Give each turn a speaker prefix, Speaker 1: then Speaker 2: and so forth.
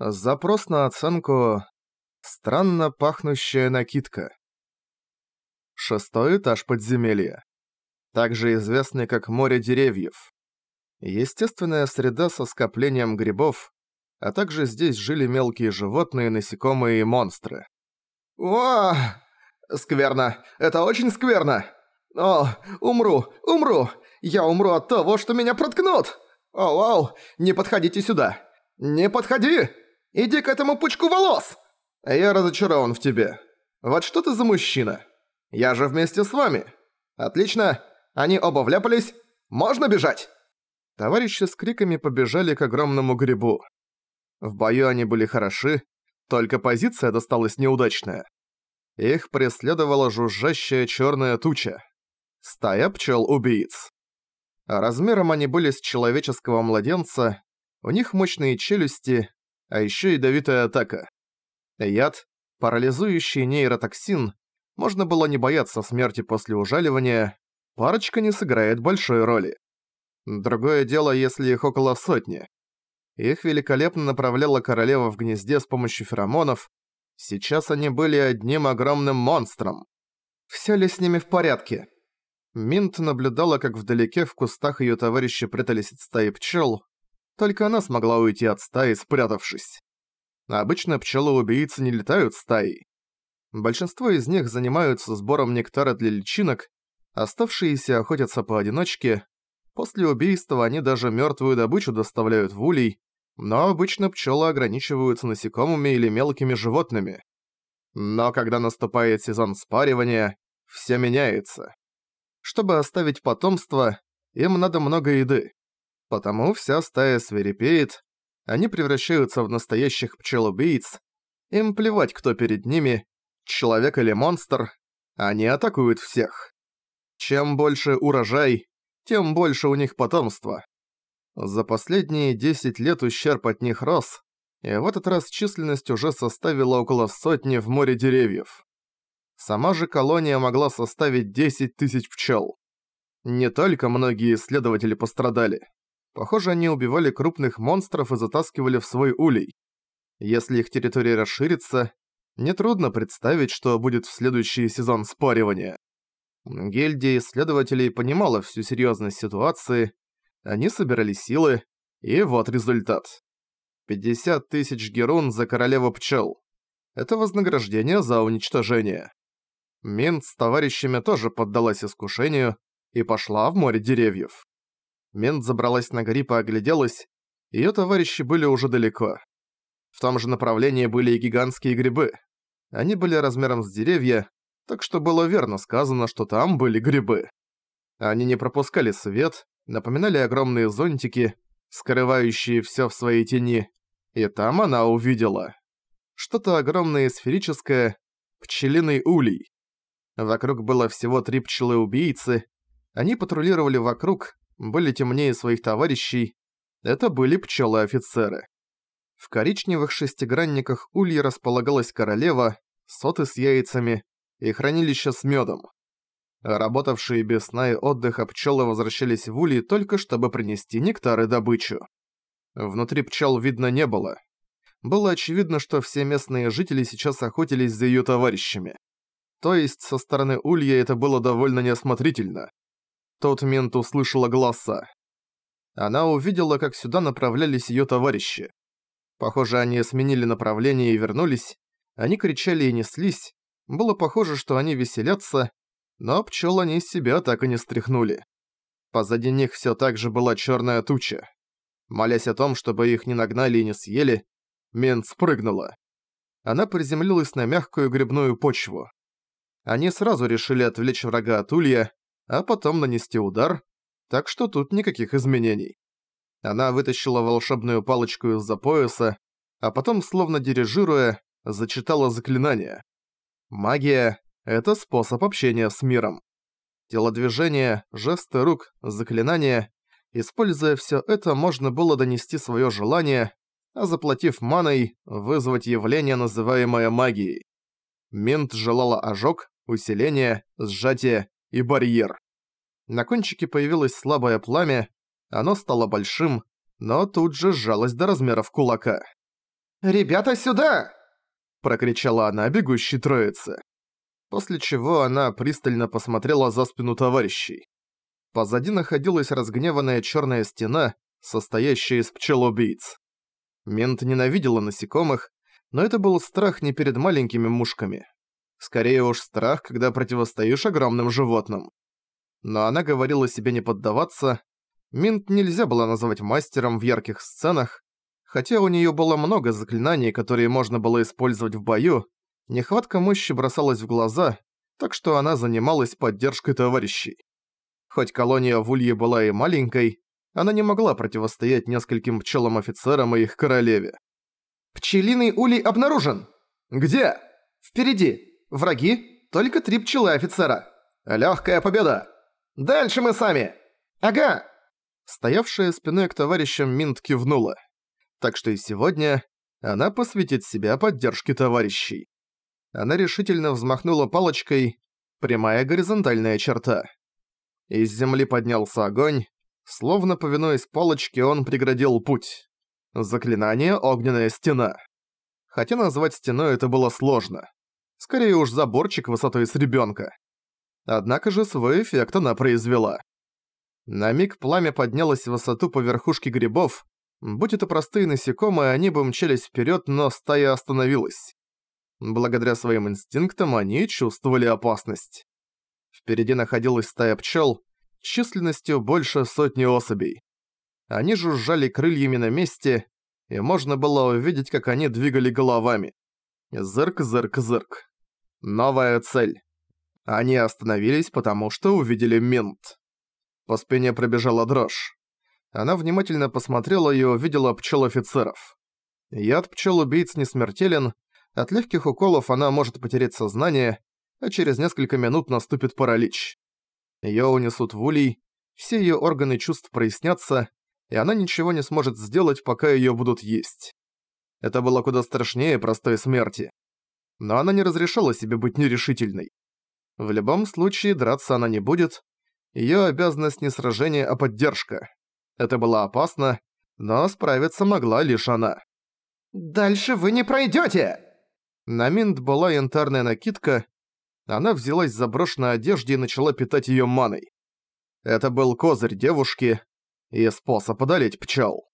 Speaker 1: Запрос на оценку «Странно пахнущая накидка». Шестой этаж подземелья. Также известный как море деревьев. Естественная среда со скоплением грибов, а также здесь жили мелкие животные, насекомые и монстры. «О, скверно! Это очень скверно! О, умру! Я умру от того, что меня проткнут! О, вау! Не подходите сюда! Не подходи! Иди к этому пучку волос!» «Я разочарован в тебе. Вот что ты за мужчина? Я же вместе с вами. Отлично, они оба вляпались. Можно бежать!» Товарищи с криками побежали к огромному грибу. В бою они были хороши, только позиция досталась неудачная. Их преследовала жужжащая черная туча. Стая пчел-убийц. Размером они были с человеческого младенца, у них мощные челюсти, а еще ядовитая атака. Яд, парализующий нейротоксин, можно было не бояться смерти после ужаливания, парочка не сыграет большой роли. Другое дело, если их около сотни. Их великолепно направляла королева в гнезде с помощью феромонов, сейчас они были одним огромным монстром. Всё ли с ними в порядке? Минт наблюдала, как вдалеке в кустах её товарищи прятались от стаи пчёл, только она смогла уйти от стаи, спрятавшись. Обычно пчелы-убийцы не летают стаей. Большинство из них занимаются сбором нектара для личинок, оставшиеся охотятся поодиночке. После убийства они даже мёртвую добычу доставляют в улей, но обычно пчелы ограничиваются насекомыми или мелкими животными. Но когда наступает сезон спаривания, всё меняется. Чтобы оставить потомство, им надо много еды. Потому вся стая свирепеет, они превращаются в настоящих пчел-убийц, им плевать, кто перед ними, человек или монстр, они атакуют всех. Чем больше урожай, тем больше у них потомства. За последние 10 лет ущерб от них рос, и в этот раз численность уже составила около сотни в море деревьев. Сама же колония могла составить 10 тысяч пчел. Не только многие исследователи пострадали. Похоже, они убивали крупных монстров и затаскивали в свой улей. Если их территория расширится, нетрудно представить, что будет в следующий сезон спаривания. Гильдия исследователей понимала всю серьезность ситуации, они собирали силы, и вот результат. 50 тысяч герун за королеву пчел. Это вознаграждение за уничтожение. Минт с товарищами тоже поддалась искушению и пошла в море деревьев. Минт забралась на гриб и огляделась, её товарищи были уже далеко. В том же направлении были и гигантские грибы. Они были размером с деревья, так что было верно сказано, что там были грибы. Они не пропускали свет, напоминали огромные зонтики, скрывающие всё в своей тени, и там она увидела что-то огромное и сферическое, пчелиный улей. Вокруг было всего 3 пчелы-убийцы, они патрулировали вокруг, были темнее своих товарищей, это были пчелы-офицеры. В коричневых шестигранниках улья располагалась королева, соты с яйцами и хранилище с мёдом. Работавшие без сна и отдыха пчелы возвращались в ульи только чтобы принести нектар и добычу. Внутри пчел видно не было. Было очевидно, что все местные жители сейчас охотились за её товарищами. То есть со стороны улья это было довольно неосмотрительно. Тут Минт услышала голоса. Она увидела, как сюда направлялись её товарищи. Похоже, они сменили направление и вернулись. Они кричали и неслись. Было похоже, что они веселятся, но пчёл они из себя так и не стряхнули. Позади них всё так же была чёрная туча. Молясь о том, чтобы их не нагнали и не съели, Минт спрыгнула. Она приземлилась на мягкую грибную почву. Они сразу решили отвлечь врага от улья, а потом нанести удар, так что тут никаких изменений. Она вытащила волшебную палочку из-за пояса, а потом, словно дирижируя, зачитала заклинание. Магия — это способ общения с миром. Телодвижения, жесты рук, заклинания. Используя всё это, можно было донести своё желание, а заплатив маной, вызвать явление, называемое магией. Минт желала ожог, усиление, сжатие и барьер. На кончике появилось слабое пламя, оно стало большим, но тут же сжалось до размеров кулака.
Speaker 2: «Ребята, сюда!»
Speaker 1: – прокричала она бегущей троице. После чего она пристально посмотрела за спину товарищей. Позади находилась разгневанная черная стена, состоящая из пчел-убийц. Минт ненавидела насекомых, но это был страх не перед маленькими мушками. Скорее уж страх, когда противостоишь огромным животным. Но она говорила себе не поддаваться. Минт нельзя было назвать мастером в ярких сценах. Хотя у неё было много заклинаний, которые можно было использовать в бою, нехватка мощи бросалась в глаза, так что она занималась поддержкой товарищей. Хоть колония в Улье была и маленькой, она не могла противостоять нескольким пчелам-офицерам и их королеве.
Speaker 2: «Пчелиный улей обнаружен!»
Speaker 1: «Где?»
Speaker 2: «Впереди! Враги! Только 3 пчелы-офицера! Лёгкая победа! Дальше мы сами! Ага!»
Speaker 1: Стоявшая спиной к товарищам Минт кивнула. Так что и сегодня она посвятит себя поддержке товарищей. Она решительно взмахнула палочкой, прямая горизонтальная черта. Из земли поднялся огонь, словно повинуясь палочке, он преградил путь. Заклинание «Огненная стена». Хотя назвать стеной это было сложно. Скорее уж заборчик высотой с ребёнка. Однако же свой эффект она произвела. На миг пламя поднялось в высоту по верхушке грибов. Будь это простые насекомые, они бы мчались вперед, но стая остановилась. Благодаря своим инстинктам они чувствовали опасность. Впереди находилась стая пчел, численностью больше 100 особей. Они жужжали крыльями на месте, и можно было увидеть, как они двигали головами. Зырк, зырк, зырк. Новая цель. Они остановились, потому что увидели Минт. По спине пробежала дрожь. Она внимательно посмотрела и увидела пчел-офицеров. Яд пчел-убийц не смертелен, от легких уколов она может потерять сознание, а через несколько минут наступит паралич. Её унесут в улей, все её органы чувств прояснятся, и она ничего не сможет сделать, пока её будут есть. Это было куда страшнее простой смерти. Но она не разрешала себе быть нерешительной. В любом случае драться она не будет, её обязанность не сражение, а поддержка. Это было опасно, но справиться могла лишь она.
Speaker 2: «Дальше вы не пройдёте!»
Speaker 1: На Минт была янтарная накидка, она взялась за брошь на одежде и начала питать её маной. Это был козырь девушки и способ одолеть пчёл.